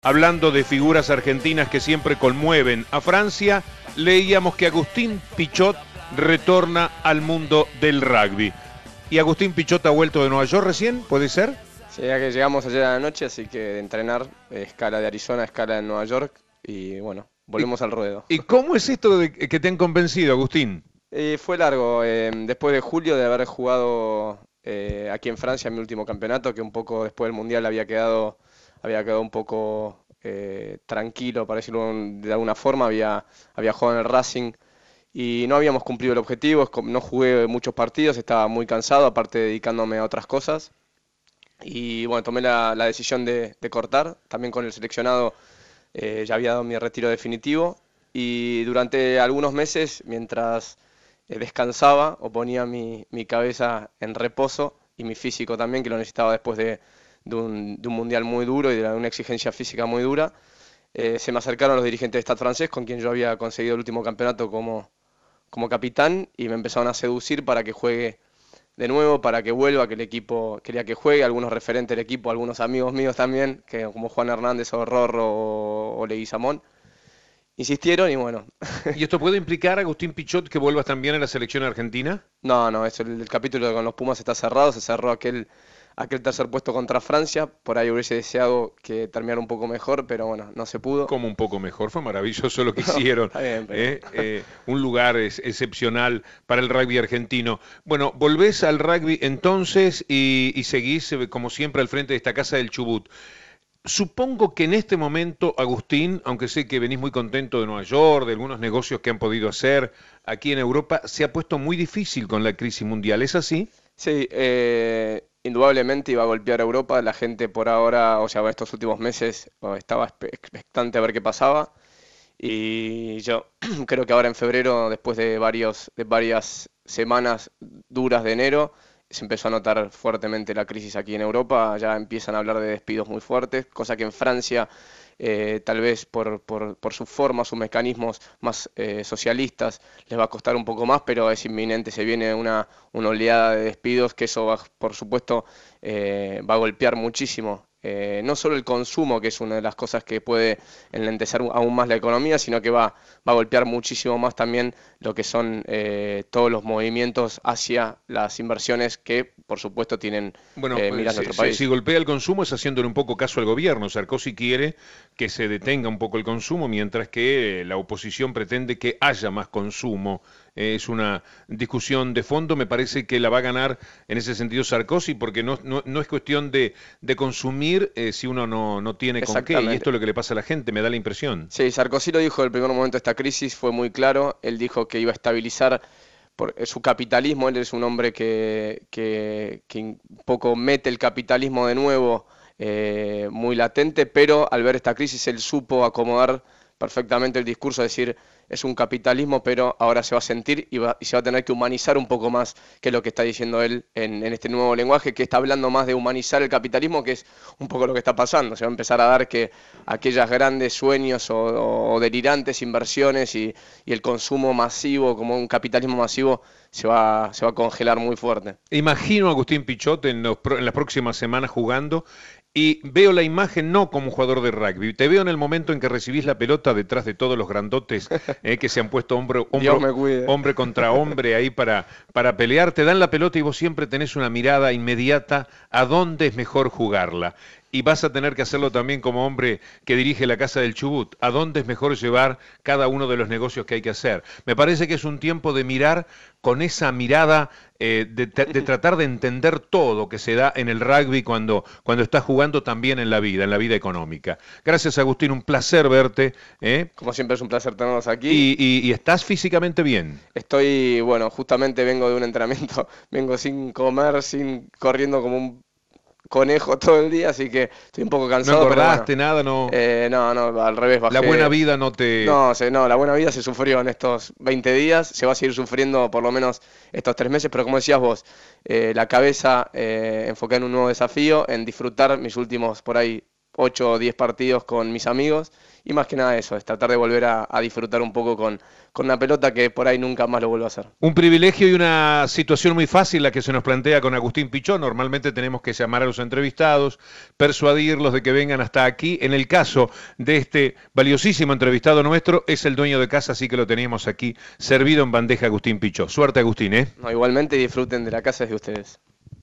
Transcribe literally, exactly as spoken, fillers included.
Hablando de figuras argentinas que siempre conmueven a Francia, leíamos que Agustín Pichot retorna al mundo del rugby. ¿Y Agustín Pichot ha vuelto de Nueva York recién? ¿Puede ser? Sí, ya que llegamos ayer a la noche, así que de entrenar, eh, escala de Arizona, escala de Nueva York, y bueno, volvemos ¿Y, al ruedo. ¿Y cómo es esto de que te han convencido, Agustín? Eh, fue largo, eh, después de julio de haber jugado eh, aquí en Francia mi último campeonato, que un poco después del Mundial había quedado, había quedado un poco eh, tranquilo, para decirlo de alguna forma, había, había jugado en el Racing y no habíamos cumplido el objetivo, no jugué muchos partidos, estaba muy cansado, aparte dedicándome a otras cosas. Y bueno, tomé la, la decisión de, de cortar, también con el seleccionado eh, ya había dado mi retiro definitivo y durante algunos meses, mientras eh, descansaba o ponía mi, mi cabeza en reposo y mi físico también, que lo necesitaba después de, de, un, de un mundial muy duro y de una exigencia física muy dura, eh, se me acercaron los dirigentes de Stade francés con quien yo había conseguido el último campeonato como, como capitán y me empezaron a seducir para que juegue de nuevo, para que vuelva, que el equipo quería que juegue, algunos referentes del equipo, algunos amigos míos también, que como Juan Hernández o Rorro o, o Leguizamón, insistieron y bueno. ¿Y esto puede implicar, Agustín Pichot, que vuelvas también a la selección argentina? No, no, eso, el, el capítulo con los Pumas está cerrado, se cerró aquel, aquel tercer puesto contra Francia, por ahí hubiese deseado que terminara un poco mejor, pero bueno, no se pudo. Como un poco mejor, fue maravilloso lo que hicieron. Está bien, pero... ¿eh? Eh, un lugar es, excepcional para el rugby argentino. Bueno, volvés al rugby entonces y, y seguís, eh, como siempre, al frente de esta casa del Chubut. Supongo que en este momento, Agustín, aunque sé que venís muy contento de Nueva York, de algunos negocios que han podido hacer aquí en Europa, se ha puesto muy difícil con la crisis mundial, ¿es así? Sí, eh, indudablemente iba a golpear a Europa. La gente por ahora, o sea, estos últimos meses o estaba espe- expectante a ver qué pasaba. Y yo creo que ahora en febrero, después de varios, de varias semanas duras de enero, se empezó a notar fuertemente la crisis aquí en Europa. Ya empiezan a hablar de despidos muy fuertes, cosa que en Francia, eh, tal vez por, por, por su forma, sus mecanismos más eh, socialistas, les va a costar un poco más, pero es inminente, se viene una, una oleada de despidos que eso va, por supuesto, eh, va a golpear muchísimo. Eh, no solo el consumo, que es una de las cosas que puede enlentecer aún más la economía, sino que va, va a golpear muchísimo más también lo que son eh, todos los movimientos hacia las inversiones que, por supuesto, tienen Bueno, eh, eh, miras si, nuestro si- si país. golpea el consumo es haciéndole un poco caso al gobierno. Sarkozy quiere que se detenga un poco el consumo, mientras que eh, la oposición pretende que haya más consumo. Eh, es una discusión de fondo, me parece que la va a ganar en ese sentido Sarkozy, porque no, no, no es cuestión de, de consumir eh, si uno no, no tiene con qué, y Exactamente. esto es lo que le pasa a la gente, me da la impresión. Sí, Sarkozy lo dijo el primer momento de esta crisis, fue muy claro. Él dijo que iba a estabilizar por eh, su capitalismo. Él es un hombre que, que, que un poco mete el capitalismo de nuevo eh, muy latente, pero al ver esta crisis él supo acomodar perfectamente el discurso, decir, es un capitalismo, pero ahora se va a sentir y, va- y se va a tener que humanizar un poco más, que es lo que está diciendo él en, en este nuevo lenguaje, que está hablando más de humanizar el capitalismo, que es un poco lo que está pasando. Se va a empezar a dar que aquellas grandes sueños o, o delirantes inversiones y, y el consumo masivo, como un capitalismo masivo, se va, se va a congelar muy fuerte. Imagino a Agustín Pichot en, los pro- en las próximas semanas jugando y veo la imagen no como un jugador de rugby, te veo en el momento en que recibís la pelota detrás de todos los grandotes eh, que se han puesto hombro, Dios hombro, me cuide. hombre contra hombre ahí para, para pelear, te dan la pelota y vos siempre tenés una mirada inmediata a dónde es mejor jugarla. Y vas a tener que hacerlo también como hombre que dirige la Casa del Chubut, a dónde es mejor llevar cada uno de los negocios que hay que hacer. Me parece que es un tiempo de mirar con esa mirada, eh, de, de tratar de entender todo que se da en el rugby cuando, cuando estás jugando también en la vida, en la vida económica. Gracias, Agustín, un placer verte. ¿eh? Como siempre es un placer tenerlos aquí. Y, y- y estás físicamente bien. Estoy, bueno, justamente vengo de un entrenamiento, vengo sin comer, sin corriendo como un conejo todo el día, así que estoy un poco No cansado, pero bueno. engordaste nada, no. Eh, no, no, al revés, La buena bajé. vida no te. No, se- no, la buena vida se sufrió en estos veinte días, se va a seguir sufriendo por lo menos estos tres meses, pero como decías vos, eh, la cabeza eh, enfocada en un nuevo desafío, en disfrutar mis últimos por ahí ocho o diez partidos con mis amigos. Y más que nada eso, es tratar de volver a, a disfrutar un poco con, con una pelota que por ahí nunca más lo vuelvo a hacer. Un privilegio y una situación muy fácil la que se nos plantea con Agustín Pichot. Normalmente tenemos que llamar a los entrevistados, persuadirlos de que vengan hasta aquí. En el caso de este valiosísimo entrevistado nuestro, es el dueño de casa, así que lo teníamos aquí servido en bandeja Agustín Pichot. Suerte, Agustín, ¿eh? No, igualmente disfruten de la casa de ustedes.